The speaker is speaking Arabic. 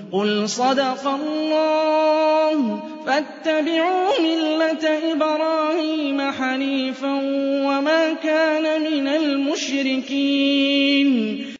قُلْ صَدَقَ اللَّهُ ۗ فَاتَّبِعُوا مِلَّةَ إِبْرَاهِيمَ حَنِيفًا وَمَا كَانَ مِنَ الْمُشْرِكِينَ